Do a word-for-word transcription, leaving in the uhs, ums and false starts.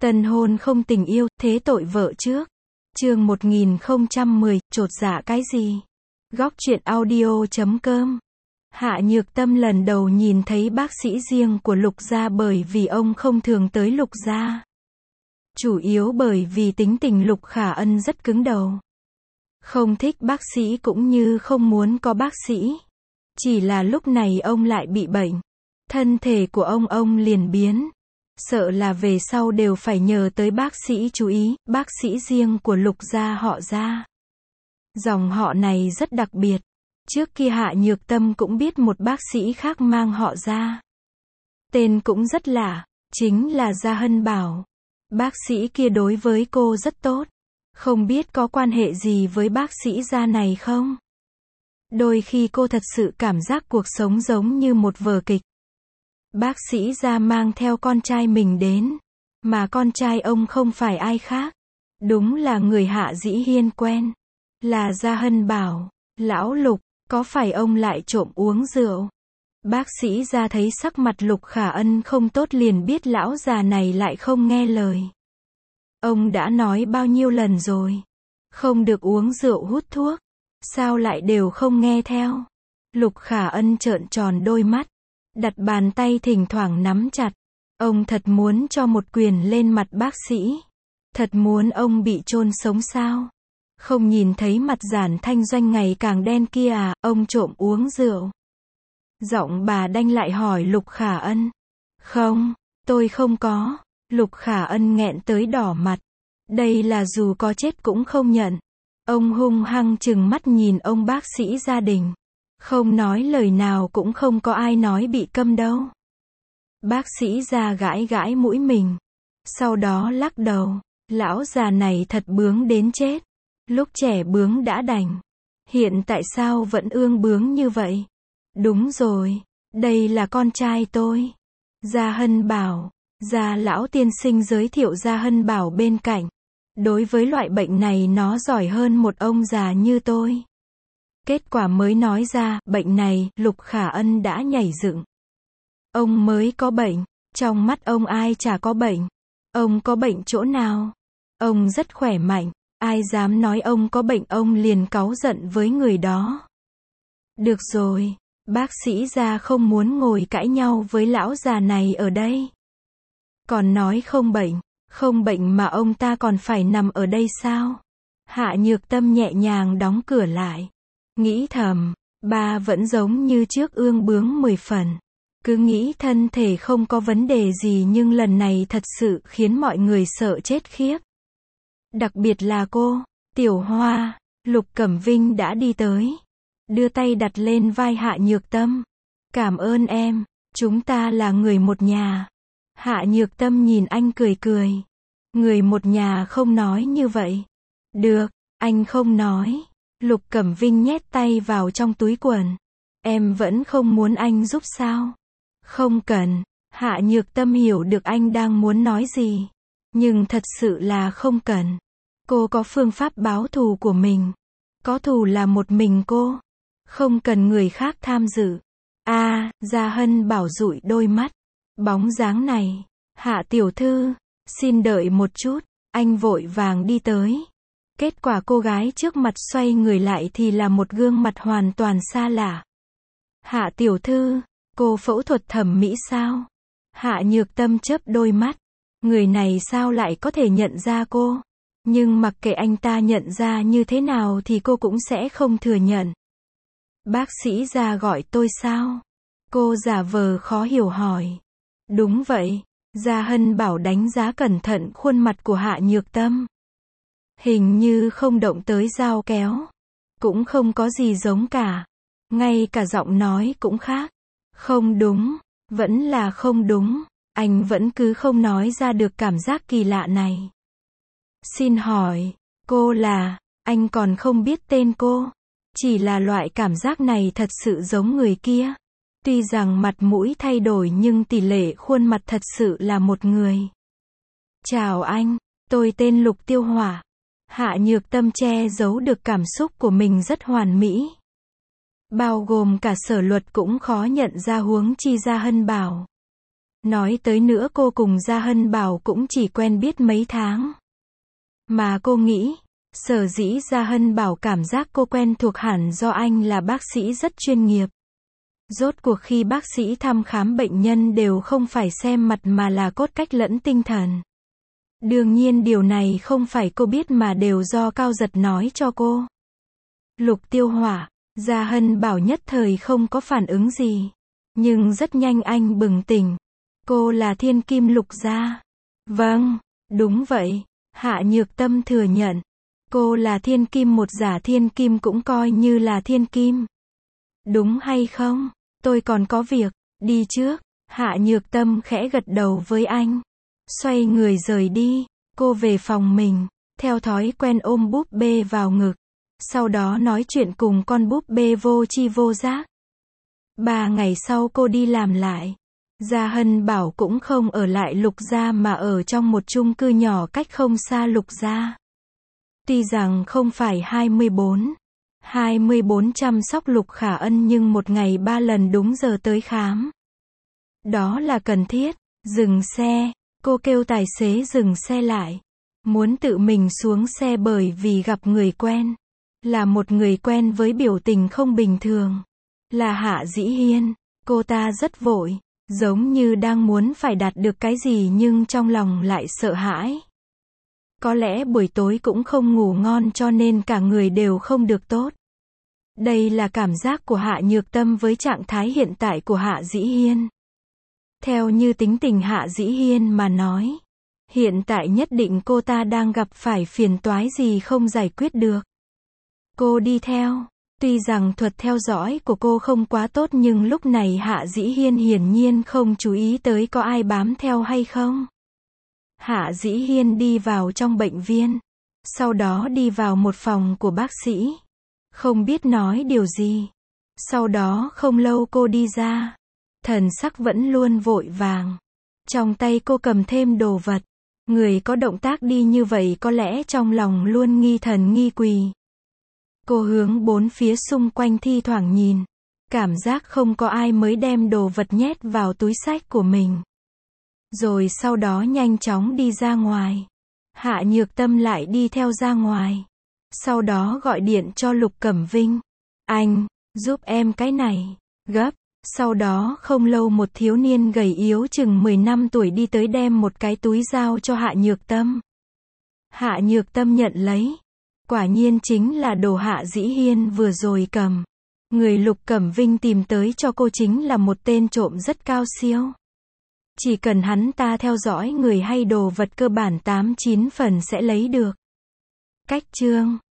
Tân hôn không tình yêu, thế tội vợ trước. Chương một nghìn không trăm mười, chột dạ cái gì? Góc truyện audio chấm com. Hạ Nhược Tâm lần đầu nhìn thấy bác sĩ riêng của Lục gia bởi vì ông không thường tới Lục gia. Chủ yếu bởi vì tính tình Lục Khả Ân rất cứng đầu. Không thích bác sĩ cũng như không muốn có bác sĩ. Chỉ là lúc này ông lại bị bệnh. Thân thể của ông ông liền biến. Sợ là về sau đều phải nhờ tới bác sĩ chú ý, bác sĩ riêng của Lục gia họ Gia. Dòng họ này rất đặc biệt. Trước kia Hạ Nhược Tâm cũng biết một bác sĩ khác mang họ Gia. Tên cũng rất lạ, chính là Gia Hân Bảo. Bác sĩ kia đối với cô rất tốt. Không biết có quan hệ gì với bác sĩ Gia này không? Đôi khi cô thật sự cảm giác cuộc sống giống như một vở kịch. Bác sĩ Gia mang theo con trai mình đến. Mà con trai ông không phải ai khác. Đúng là người Hạ Dĩ Hiên quen. Là Gia Hân Bảo. Lão Lục, có phải ông lại trộm uống rượu? Bác sĩ Gia thấy sắc mặt Lục Khả Ân không tốt liền biết lão già này lại không nghe lời. Ông đã nói bao nhiêu lần rồi. Không được uống rượu hút thuốc. Sao lại đều không nghe theo? Lục Khả Ân trợn tròn đôi mắt. Đặt bàn tay thỉnh thoảng nắm chặt. Ông thật muốn cho một quyền lên mặt bác sĩ. Thật muốn ông bị chôn sống sao? Không nhìn thấy mặt Giản Thanh Doanh ngày càng đen kia à, ông trộm uống rượu. Giọng bà đanh lại hỏi Lục Khả Ân. Không, tôi không có. Lục Khả Ân nghẹn tới đỏ mặt. Đây là dù có chết cũng không nhận. Ông hung hăng trừng mắt nhìn ông bác sĩ gia đình. Không nói lời nào cũng không có ai nói bị câm đâu. Bác sĩ già gãi gãi mũi mình. Sau đó lắc đầu. Lão già này thật bướng đến chết. Lúc trẻ bướng đã đành. Hiện tại sao vẫn ương bướng như vậy? Đúng rồi. Đây là con trai tôi. Gia Hân Bảo. Gia lão tiên sinh giới thiệu Gia Hân Bảo bên cạnh. Đối với loại bệnh này nó giỏi hơn một ông già như tôi. Kết quả mới nói ra, bệnh này, Lục Khả Ân đã nhảy dựng. Ông mới có bệnh. Trong mắt ông ai chả có bệnh. Ông có bệnh chỗ nào? Ông rất khỏe mạnh. Ai dám nói ông có bệnh ông liền cáu giận với người đó. Được rồi. Bác sĩ Gia không muốn ngồi cãi nhau với lão già này ở đây. Còn nói không bệnh. Không bệnh mà ông ta còn phải nằm ở đây sao? Hạ Nhược Tâm nhẹ nhàng đóng cửa lại. Nghĩ thầm, ba vẫn giống như trước ương bướng mười phần. Cứ nghĩ thân thể không có vấn đề gì nhưng lần này thật sự khiến mọi người sợ chết khiếp. Đặc biệt là cô, Tiểu Hoa, Lục Cẩm Vinh đã đi tới. Đưa tay đặt lên vai Hạ Nhược Tâm. Cảm ơn em, chúng ta là người một nhà. Hạ Nhược Tâm nhìn anh cười cười. Người một nhà không nói như vậy. Được, anh không nói. Lục Cẩm Vinh nhét tay vào trong túi quần. Em vẫn không muốn anh giúp sao? Không cần. Hạ Nhược Tâm hiểu được anh đang muốn nói gì. Nhưng thật sự là không cần. Cô có phương pháp báo thù của mình. Có thù là một mình cô. Không cần người khác tham dự. À, Gia Hân Bảo dụi đôi mắt. Bóng dáng này. Hạ tiểu thư, xin đợi một chút. Anh vội vàng đi tới. Kết quả cô gái trước mặt xoay người lại thì là một gương mặt hoàn toàn xa lạ. Hạ tiểu thư, cô phẫu thuật thẩm mỹ sao? Hạ Nhược Tâm chớp đôi mắt. Người này sao lại có thể nhận ra cô? Nhưng mặc kệ anh ta nhận ra như thế nào thì cô cũng sẽ không thừa nhận. Bác sĩ Gia gọi tôi sao? Cô giả vờ khó hiểu hỏi. Đúng vậy. Gia Hân Bảo đánh giá cẩn thận khuôn mặt của Hạ Nhược Tâm. Hình như không động tới dao kéo. Cũng không có gì giống cả. Ngay cả giọng nói cũng khác. Không đúng. Vẫn là không đúng. Anh vẫn cứ không nói ra được cảm giác kỳ lạ này. Xin hỏi, cô là, anh còn không biết tên cô. Chỉ là loại cảm giác này thật sự giống người kia. Tuy rằng mặt mũi thay đổi nhưng tỷ lệ khuôn mặt thật sự là một người. Chào anh, tôi tên Lục Tiêu Hỏa. Hạ Nhược Tâm che giấu được cảm xúc của mình rất hoàn mỹ. Bao gồm cả Sở Luật cũng khó nhận ra huống chi Gia Hân Bảo. Nói tới nữa cô cùng Gia Hân Bảo cũng chỉ quen biết mấy tháng. Mà cô nghĩ, sở dĩ Gia Hân Bảo cảm giác cô quen thuộc hẳn do anh là bác sĩ rất chuyên nghiệp. Rốt cuộc khi bác sĩ thăm khám bệnh nhân đều không phải xem mặt mà là cốt cách lẫn tinh thần. Đương nhiên điều này không phải cô biết mà đều do Cao Giật nói cho cô. Lục Tiêu Hỏa, Gia Hân Bảo nhất thời không có phản ứng gì. Nhưng rất nhanh anh bừng tỉnh. Cô là thiên kim Lục gia. Vâng, đúng vậy. Hạ Nhược Tâm thừa nhận. Cô là thiên kim, một giả thiên kim cũng coi như là thiên kim. Đúng hay không? Tôi còn có việc, đi trước. Hạ Nhược Tâm khẽ gật đầu với anh. Xoay người rời đi. Cô về phòng mình, theo thói quen ôm búp bê vào ngực. Sau đó nói chuyện cùng con búp bê vô tri vô giác. Ba ngày sau cô đi làm lại. Gia Hân Bảo cũng không ở lại Lục gia mà ở trong một chung cư nhỏ cách không xa Lục gia. Tuy rằng không phải hai mươi bốn, hai mươi bốn chăm sóc Lục Khả Ân nhưng một ngày ba lần đúng giờ tới khám. Đó là cần thiết. Dừng xe, cô kêu tài xế dừng xe lại. Muốn tự mình xuống xe bởi vì gặp người quen. Là một người quen với biểu tình không bình thường. Là Hạ Dĩ Hiên. Cô ta rất vội, giống như đang muốn phải đạt được cái gì nhưng trong lòng lại sợ hãi. Có lẽ buổi tối cũng không ngủ ngon cho nên cả người đều không được tốt. Đây là cảm giác của Hạ Nhược Tâm với trạng thái hiện tại của Hạ Dĩ Hiên. Theo như tính tình Hạ Dĩ Hiên mà nói, hiện tại nhất định cô ta đang gặp phải phiền toái gì không giải quyết được. Cô đi theo. Tuy rằng thuật theo dõi của cô không quá tốt nhưng lúc này Hạ Dĩ Hiên hiển nhiên không chú ý tới có ai bám theo hay không. Hạ Dĩ Hiên đi vào trong bệnh viện. Sau đó đi vào một phòng của bác sĩ. Không biết nói điều gì. Sau đó không lâu cô đi ra. Thần sắc vẫn luôn vội vàng. Trong tay cô cầm thêm đồ vật. Người có động tác đi như vậy có lẽ trong lòng luôn nghi thần nghi quỷ. Cô hướng bốn phía xung quanh thi thoảng nhìn. Cảm giác không có ai mới đem đồ vật nhét vào túi xách của mình. Rồi sau đó nhanh chóng đi ra ngoài. Hạ Nhược Tâm lại đi theo ra ngoài. Sau đó gọi điện cho Lục Cẩm Vinh. Anh, giúp em cái này. Gấp. Sau đó không lâu một thiếu niên gầy yếu chừng mười năm tuổi đi tới đem một cái túi giao cho Hạ Nhược Tâm. Hạ Nhược Tâm nhận lấy. Quả nhiên chính là đồ Hạ Dĩ Hiên vừa rồi cầm. Người Lục Cẩm Vinh tìm tới cho cô chính là một tên trộm rất cao siêu. Chỉ cần hắn ta theo dõi người hay đồ vật cơ bản tám chín phần sẽ lấy được. Cách chương